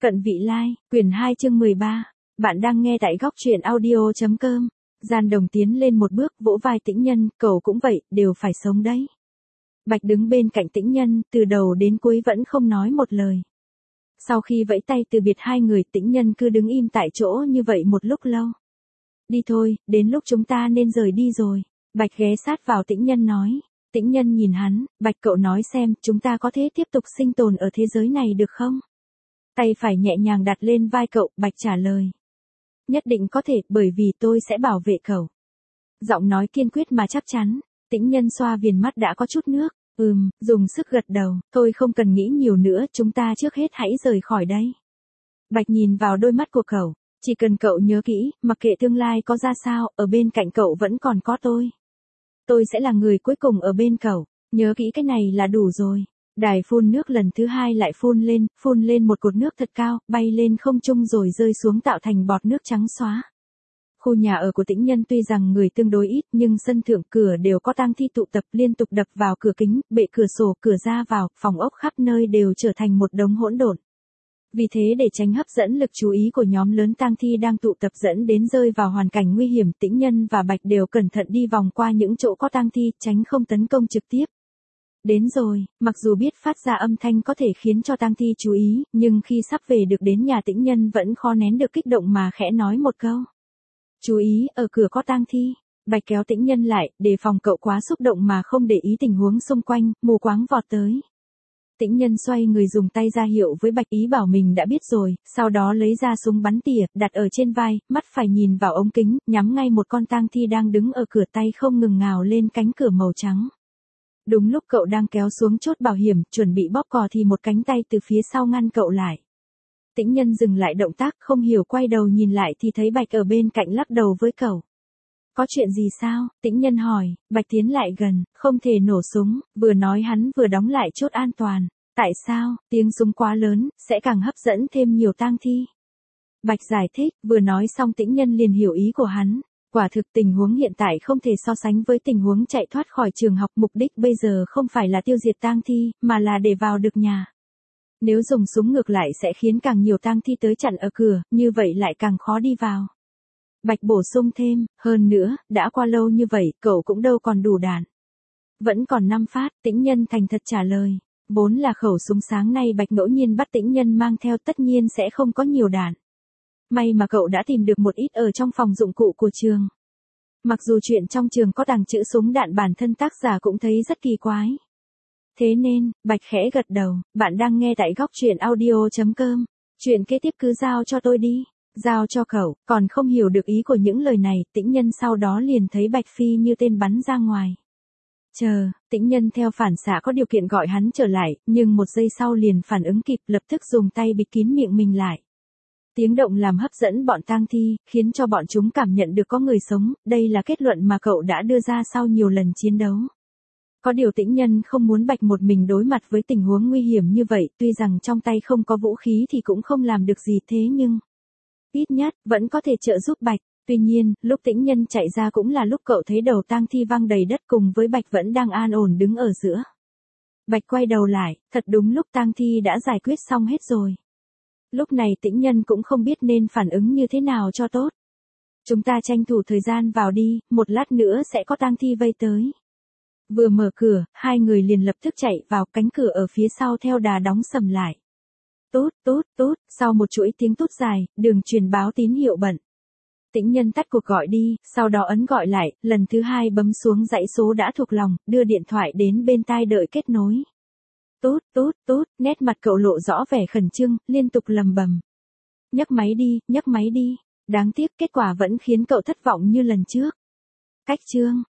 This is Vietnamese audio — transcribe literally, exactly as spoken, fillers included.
Cận vị lai, quyển hai chương mười ba. Bạn đang nghe tại góc truyện audio.com. Gian Đồng tiến lên một bước vỗ vai Tĩnh Nhân, cậu cũng vậy, đều phải sống đấy. Bạch đứng bên cạnh Tĩnh Nhân, từ đầu đến cuối vẫn không nói một lời. Sau khi vẫy tay từ biệt hai người, Tĩnh Nhân cứ đứng im tại chỗ như vậy một lúc lâu. Đi thôi, đến lúc chúng ta nên rời đi rồi. Bạch ghé sát vào Tĩnh Nhân nói. Tĩnh Nhân nhìn hắn, Bạch cậu nói xem, chúng ta có thể tiếp tục sinh tồn ở thế giới này được không? Tay phải nhẹ nhàng đặt lên vai cậu, Bạch trả lời. Nhất định có thể, bởi vì tôi sẽ bảo vệ cậu. Giọng nói kiên quyết mà chắc chắn. Tĩnh Nhân xoa viền mắt đã có chút nước. Ừm, dùng sức gật đầu, thôi không cần nghĩ nhiều nữa, chúng ta trước hết hãy rời khỏi đây. Bạch nhìn vào đôi mắt của cậu, chỉ cần cậu nhớ kỹ, mặc kệ tương lai có ra sao, ở bên cạnh cậu vẫn còn có tôi. Tôi sẽ là người cuối cùng ở bên cậu, nhớ kỹ cái này là đủ rồi. Đài phun nước lần thứ hai lại phun lên, phun lên một cột nước thật cao, bay lên không trung rồi rơi xuống tạo thành bọt nước trắng xóa. Khu nhà ở của Tĩnh Nhân tuy rằng người tương đối ít nhưng sân thượng cửa đều có tang thi tụ tập liên tục đập vào cửa kính, bệ cửa sổ, cửa ra vào, phòng ốc khắp nơi đều trở thành một đống hỗn độn. Vì thế để tránh hấp dẫn lực chú ý của nhóm lớn tang thi đang tụ tập dẫn đến rơi vào hoàn cảnh nguy hiểm, Tĩnh Nhân và Bạch đều cẩn thận đi vòng qua những chỗ có tang thi, tránh không tấn công trực tiếp. Đến rồi, mặc dù biết phát ra âm thanh có thể khiến cho tang thi chú ý, nhưng khi sắp về được đến nhà Tĩnh Nhân vẫn khó nén được kích động mà khẽ nói một câu. Chú ý, ở cửa có tang thi. Bạch kéo Tĩnh Nhân lại, đề phòng cậu quá xúc động mà không để ý tình huống xung quanh, mù quáng vọt tới. Tĩnh Nhân xoay người dùng tay ra hiệu với Bạch ý bảo mình đã biết rồi, sau đó lấy ra súng bắn tỉa, đặt ở trên vai, mắt phải nhìn vào ống kính, nhắm ngay một con tang thi đang đứng ở cửa, tay không ngừng ngào lên cánh cửa màu trắng. Đúng lúc cậu đang kéo xuống chốt bảo hiểm, chuẩn bị bóp cò thì một cánh tay từ phía sau ngăn cậu lại. Tĩnh Nhân dừng lại động tác, không hiểu quay đầu nhìn lại thì thấy Bạch ở bên cạnh lắc đầu với cậu. Có chuyện gì sao? Tĩnh Nhân hỏi. Bạch tiến lại gần, không thể nổ súng, vừa nói hắn vừa đóng lại chốt an toàn. Tại sao? Tiếng súng quá lớn, sẽ càng hấp dẫn thêm nhiều tang thi. Bạch giải thích, vừa nói xong Tĩnh Nhân liền hiểu ý của hắn. Quả thực tình huống hiện tại không thể so sánh với tình huống chạy thoát khỏi trường học, mục đích bây giờ không phải là tiêu diệt tang thi, mà là để vào được nhà. Nếu dùng súng ngược lại sẽ khiến càng nhiều tang thi tới chặn ở cửa, như vậy lại càng khó đi vào. Bạch bổ sung thêm, hơn nữa, đã qua lâu như vậy, cậu cũng đâu còn đủ đạn. Vẫn còn năm phát, Tĩnh Nhân thành thật trả lời. Vốn là khẩu súng sáng nay Bạch ngẫu nhiên bắt Tĩnh Nhân mang theo, tất nhiên sẽ không có nhiều đạn. May mà cậu đã tìm được một ít ở trong phòng dụng cụ của trường. Mặc dù chuyện trong trường có tàng trữ súng đạn, bản thân tác giả cũng thấy rất kỳ quái. Thế nên, Bạch khẽ gật đầu, bạn đang nghe tại góc truyện audio.com. Chuyện kế tiếp cứ giao cho tôi đi. Giao cho cậu, còn không hiểu được ý của những lời này, Tĩnh Nhân sau đó liền thấy Bạch phi như tên bắn ra ngoài. Chờ, Tĩnh Nhân theo phản xạ có điều kiện gọi hắn trở lại, nhưng một giây sau liền phản ứng kịp, lập tức dùng tay bịt kín miệng mình lại. Tiếng động làm hấp dẫn bọn tang thi, khiến cho bọn chúng cảm nhận được có người sống, đây là kết luận mà cậu đã đưa ra sau nhiều lần chiến đấu. Có điều Tĩnh Nhân không muốn Bạch một mình đối mặt với tình huống nguy hiểm như vậy, tuy rằng trong tay không có vũ khí thì cũng không làm được gì, thế nhưng ít nhất, vẫn có thể trợ giúp Bạch. Tuy nhiên, lúc Tĩnh Nhân chạy ra cũng là lúc cậu thấy đầu tang thi văng đầy đất cùng với Bạch vẫn đang an ổn đứng ở giữa. Bạch quay đầu lại, thật đúng lúc tang thi đã giải quyết xong hết rồi. Lúc này Tĩnh Nhân cũng không biết nên phản ứng như thế nào cho tốt. Chúng ta tranh thủ thời gian vào đi, một lát nữa sẽ có tang thi vây tới. Vừa mở cửa, hai người liền lập tức chạy vào, cánh cửa ở phía sau theo đà đóng sầm lại. Tút, tút, tút, sau một chuỗi tiếng tút dài, đường truyền báo tín hiệu bận. Tĩnh Nhân tắt cuộc gọi đi, sau đó ấn gọi lại, lần thứ hai bấm xuống dãy số đã thuộc lòng, đưa điện thoại đến bên tai đợi kết nối. Tút, tút, tút, nét mặt cậu lộ rõ vẻ khẩn trương, liên tục lầm bầm. Nhấc máy đi, nhấc máy đi. Đáng tiếc kết quả vẫn khiến cậu thất vọng như lần trước. Cách chương.